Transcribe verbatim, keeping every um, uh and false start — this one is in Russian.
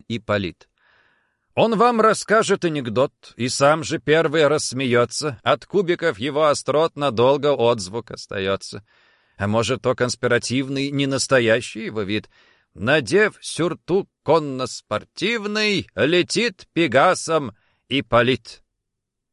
Ипполит. Он вам расскажет анекдот, и сам же первый рассмеется. От кубиков его острот надолго отзвук остается. А может, то конспиративный, не настоящий его вид. Надев сюртук конно-спортивный, летит пегасом Ипполит.